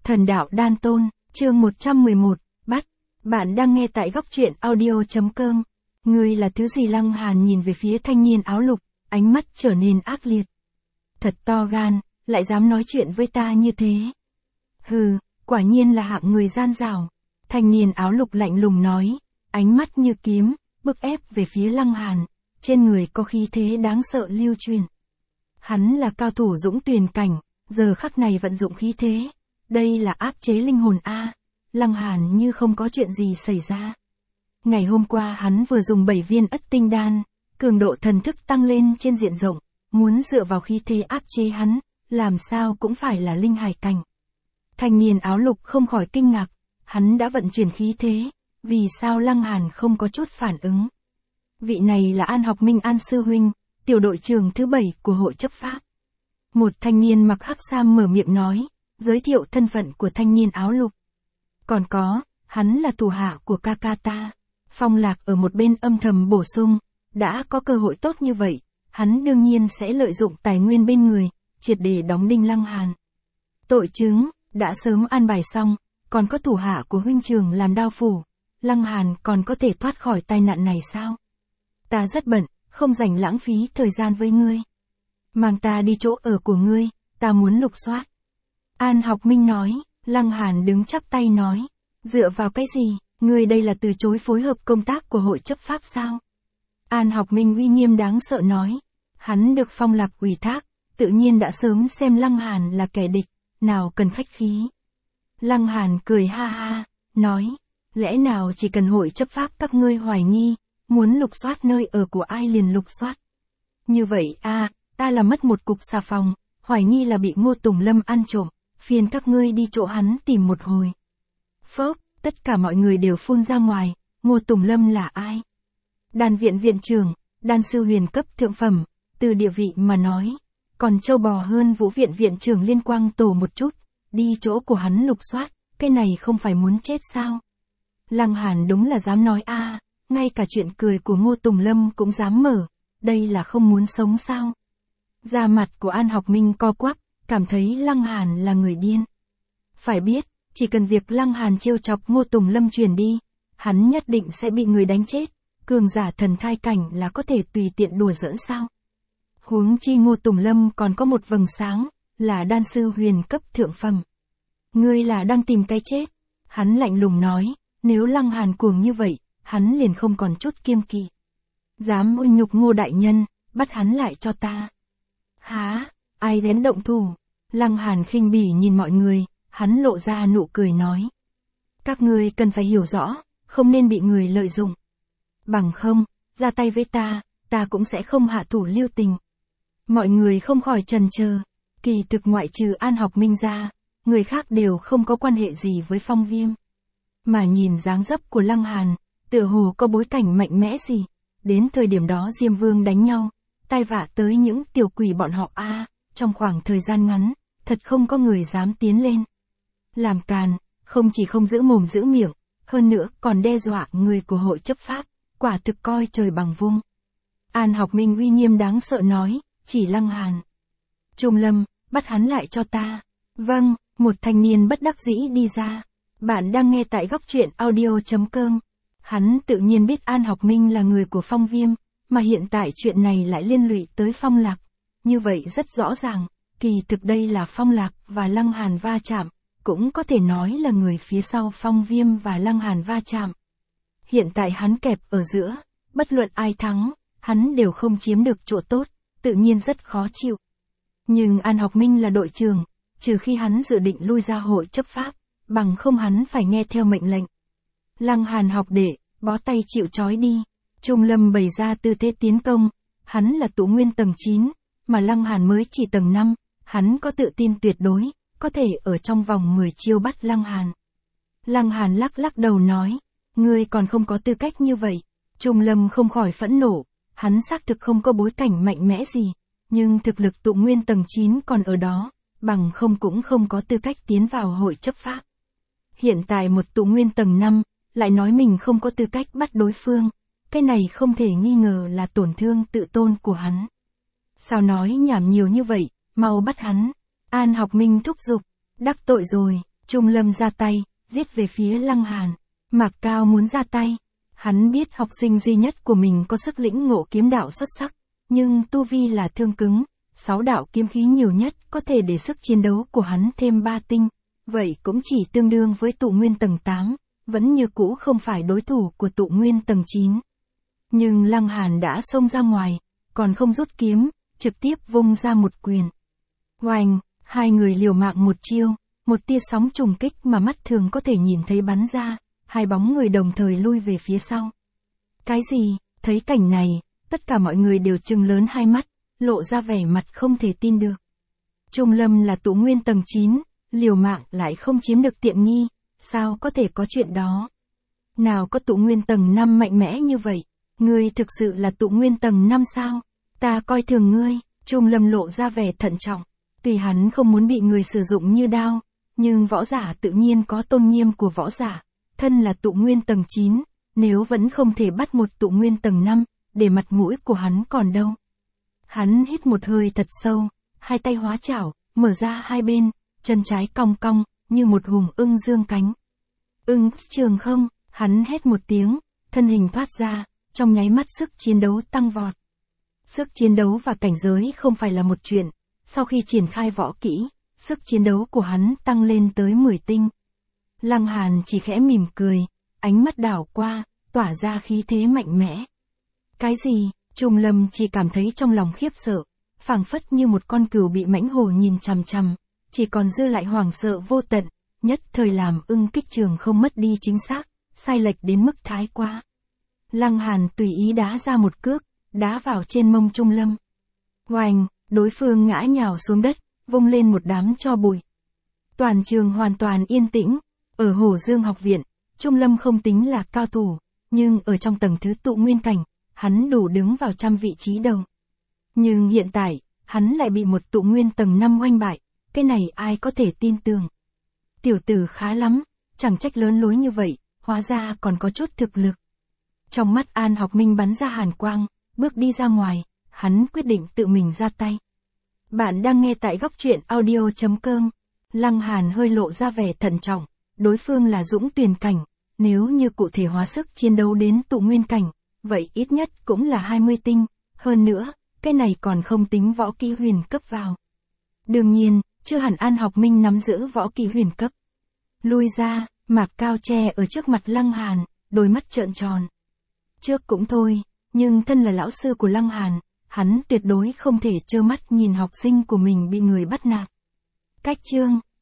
Thần đạo đan tôn, chương 111, bắt. Bạn đang nghe tại góc truyện audio.com. Ngươi là thứ gì? Lăng Hàn nhìn về phía thanh niên áo lục, ánh mắt trở nên ác liệt. Thật to gan, lại dám nói chuyện với ta như thế. Hừ, quả nhiên là hạng người gian dảo. Thanh niên áo lục lạnh lùng nói, ánh mắt như kiếm, bức ép về phía Lăng Hàn, trên người có khí thế đáng sợ lưu truyền. Hắn là cao thủ dũng tuyền cảnh, giờ khắc này vận dụng khí thế. Đây là áp chế linh hồn a. Lăng Hàn như không có chuyện gì xảy ra. Ngày hôm qua hắn vừa dùng 7 viên ất tinh đan, cường độ thần thức tăng lên trên diện rộng, muốn dựa vào khí thế áp chế hắn, làm sao cũng phải là linh hải cảnh. Thanh niên áo lục không khỏi kinh ngạc, hắn đã vận chuyển khí thế, vì sao Lăng Hàn không có chút phản ứng. Vị này là An Học Minh An sư huynh, tiểu đội trưởng thứ 7 của hội chấp pháp. Một thanh niên mặc hắc sam mở miệng nói, giới thiệu thân phận của thanh niên áo lục. Còn có, hắn là thủ hạ của ca ca ta. Phong Lạc ở một bên âm thầm bổ sung, đã có cơ hội tốt như vậy, hắn đương nhiên sẽ lợi dụng tài nguyên bên người, triệt để đóng đinh Lăng Hàn. Tội chứng, đã sớm an bài xong, còn có thủ hạ của huynh trưởng làm đao phủ, Lăng Hàn còn có thể thoát khỏi tai nạn này sao? Ta rất bận, không rảnh lãng phí thời gian với ngươi. Mang ta đi chỗ ở của ngươi, ta muốn lục soát. An Học Minh nói, Lăng Hàn đứng chắp tay nói, dựa vào cái gì, ngươi đây là từ chối phối hợp công tác của hội chấp pháp sao? An Học Minh uy nghiêm đáng sợ nói, hắn được Phong Lạc ủy thác, tự nhiên đã sớm xem Lăng Hàn là kẻ địch, nào cần khách khí. Lăng Hàn cười ha ha, nói, lẽ nào chỉ cần hội chấp pháp các ngươi hoài nghi, muốn lục soát nơi ở của ai liền lục soát. Như vậy ta là mất một cục xà phòng, hoài nghi là bị Ngô Tùng Lâm ăn trộm, phiền các ngươi đi chỗ hắn tìm một hồi. Phốc, tất cả mọi người đều phun ra ngoài, Ngô Tùng Lâm là ai? Đan viện viện trưởng, đan sư huyền cấp thượng phẩm, từ địa vị mà nói, còn châu bò hơn Vũ viện viện trưởng Liên Quang Tổ một chút, đi chỗ của hắn lục soát, cái này không phải muốn chết sao? Lăng Hàn đúng là dám nói ngay cả chuyện cười của Ngô Tùng Lâm cũng dám mở, đây là không muốn sống sao? Da mặt của An Học Minh co quắp, cảm thấy Lăng Hàn là người điên. Phải biết, chỉ cần việc Lăng Hàn trêu chọc Ngô Tùng Lâm truyền đi, hắn nhất định sẽ bị người đánh chết, cường giả thần thai cảnh là có thể tùy tiện đùa giỡn sao? Huống chi Ngô Tùng Lâm còn có một vầng sáng, là đan sư huyền cấp thượng phẩm. Ngươi là đang tìm cái chết. Hắn lạnh lùng nói, nếu Lăng Hàn cuồng như vậy, hắn liền không còn chút kiêng kỵ. Dám uy nhục Ngô đại nhân, bắt hắn lại cho ta. Hả, ai dám động thủ? Lăng Hàn khinh bỉ nhìn mọi người, hắn lộ ra nụ cười nói. Các ngươi cần phải hiểu rõ, không nên bị người lợi dụng. Bằng không, ra tay với ta cũng sẽ không hạ thủ lưu tình. Mọi người không khỏi chần chờ, kỳ thực ngoại trừ An Học Minh ra, người khác đều không có quan hệ gì với Phong Viêm. Mà nhìn dáng dấp của Lăng Hàn, tựa hồ có bối cảnh mạnh mẽ gì, đến thời điểm đó Diêm Vương đánh nhau, tai vạ tới những tiểu quỷ bọn họ trong khoảng thời gian ngắn, thật không có người dám tiến lên. Làm càn, không chỉ không giữ mồm giữ miệng, hơn nữa còn đe dọa người của hội chấp pháp, quả thực coi trời bằng vung. An Học Minh uy nghiêm đáng sợ nói, chỉ Lăng Hàn. Trung Lâm, bắt hắn lại cho ta. Vâng, một thanh niên bất đắc dĩ đi ra. Bạn đang nghe tại góc truyện audio.com. Hắn tự nhiên biết An Học Minh là người của Phong Viêm, mà hiện tại chuyện này lại liên lụy tới Phong Lạc. Như vậy rất rõ ràng, kỳ thực đây là Phong Lạc và Lăng Hàn va chạm, cũng có thể nói là người phía sau Phong Viêm và Lăng Hàn va chạm. Hiện tại hắn kẹp ở giữa, bất luận ai thắng, hắn đều không chiếm được chỗ tốt, tự nhiên rất khó chịu. Nhưng An Học Minh là đội trưởng, trừ khi hắn dự định lui ra hội chấp pháp, bằng không hắn phải nghe theo mệnh lệnh. Lăng Hàn học đệ, bó tay chịu trói đi. Trung Lâm bày ra tư thế tiến công, hắn là tụ nguyên tầng 9, mà Lăng Hàn mới chỉ tầng 5, hắn có tự tin tuyệt đối, có thể ở trong vòng 10 chiêu bắt Lăng Hàn. Lăng Hàn lắc lắc đầu nói, ngươi còn không có tư cách như vậy. Trung Lâm không khỏi phẫn nộ, hắn xác thực không có bối cảnh mạnh mẽ gì, nhưng thực lực tụ nguyên tầng 9 còn ở đó, bằng không cũng không có tư cách tiến vào hội chấp pháp. Hiện tại một tụ nguyên tầng 5, lại nói mình không có tư cách bắt đối phương, cái này không thể nghi ngờ là tổn thương tự tôn của hắn. Sao nói nhảm nhiều như vậy, mau bắt hắn. An Học Minh thúc giục, đắc tội rồi, Trung Lâm ra tay, giết về phía Lăng Hàn. Mạc Cao muốn ra tay. Hắn biết học sinh duy nhất của mình có sức lĩnh ngộ kiếm đạo xuất sắc, nhưng tu vi là thương cứng, 6 đạo kiếm khí nhiều nhất có thể để sức chiến đấu của hắn thêm 3 tinh, vậy cũng chỉ tương đương với tụ nguyên tầng 8, vẫn như cũ không phải đối thủ của tụ nguyên tầng 9. Nhưng Lăng Hàn đã xông ra ngoài, còn không rút kiếm, trực tiếp vung ra một quyền. Oanh, hai người liều mạng một chiêu, một tia sóng trùng kích mà mắt thường có thể nhìn thấy bắn ra, hai bóng người đồng thời lui về phía sau. Cái gì? Thấy cảnh này, tất cả mọi người đều trừng lớn hai mắt, lộ ra vẻ mặt không thể tin được. Trung Lâm là tụ nguyên tầng 9, liều mạng lại không chiếm được tiện nghi, sao có thể có chuyện đó? Nào có tụ nguyên tầng 5 mạnh mẽ như vậy, ngươi thực sự là tụ nguyên tầng 5 sao? Ta coi thường ngươi. Trung Lâm lộ ra vẻ thận trọng, tuy hắn không muốn bị người sử dụng như đao, nhưng võ giả tự nhiên có tôn nghiêm của võ giả, thân là tụ nguyên tầng 9, nếu vẫn không thể bắt một tụ nguyên tầng 5, để mặt mũi của hắn còn đâu. Hắn hít một hơi thật sâu, hai tay hóa chảo, mở ra hai bên, chân trái cong cong, như một hùng ưng dương cánh. Ưng trường không, hắn hét một tiếng, thân hình thoát ra, trong nháy mắt sức chiến đấu tăng vọt. Sức chiến đấu và cảnh giới không phải là một chuyện, sau khi triển khai võ kỹ, sức chiến đấu của hắn tăng lên tới 10 tinh. Lăng Hàn chỉ khẽ mỉm cười, ánh mắt đảo qua, tỏa ra khí thế mạnh mẽ. Cái gì? Trung Lâm chỉ cảm thấy trong lòng khiếp sợ, phảng phất như một con cừu bị mãnh hổ nhìn chằm chằm, chỉ còn dư lại hoảng sợ vô tận, nhất thời làm ưng kích trường không mất đi chính xác, sai lệch đến mức thái quá. Lăng Hàn tùy ý đá ra một cước, đá vào trên mông Trung Lâm. Oanh, đối phương ngã nhào xuống đất, vung lên một đám tro bụi. Toàn trường hoàn toàn yên tĩnh, ở Hổ Dương học viện, Trung Lâm không tính là cao thủ, nhưng ở trong tầng thứ tụ nguyên cảnh, hắn đủ đứng vào trăm vị trí đầu. Nhưng hiện tại, hắn lại bị một tụ nguyên tầng 5 oanh bại, cái này ai có thể tin tưởng. Tiểu tử khá lắm, chẳng trách lớn lối như vậy, hóa ra còn có chút thực lực. Trong mắt An Học Minh bắn ra hàn quang, bước đi ra ngoài, hắn quyết định tự mình ra tay. Bạn đang nghe tại góc truyện audio.com. Lăng Hàn hơi lộ ra vẻ thận trọng, đối phương là Dũng Tuyền cảnh, nếu như cụ thể hóa sức chiến đấu đến tụ nguyên cảnh, vậy ít nhất cũng là 20 tinh, hơn nữa, cái này còn không tính võ kỹ huyền cấp vào. Đương nhiên, chưa hẳn An Học Minh nắm giữ võ kỹ huyền cấp. Lui ra, Mạc Cao che ở trước mặt Lăng Hàn, đôi mắt trợn tròn. Trước cũng thôi, nhưng thân là lão sư của Lăng Hàn, hắn tuyệt đối không thể trơ mắt nhìn học sinh của mình bị người bắt nạt. Cách chương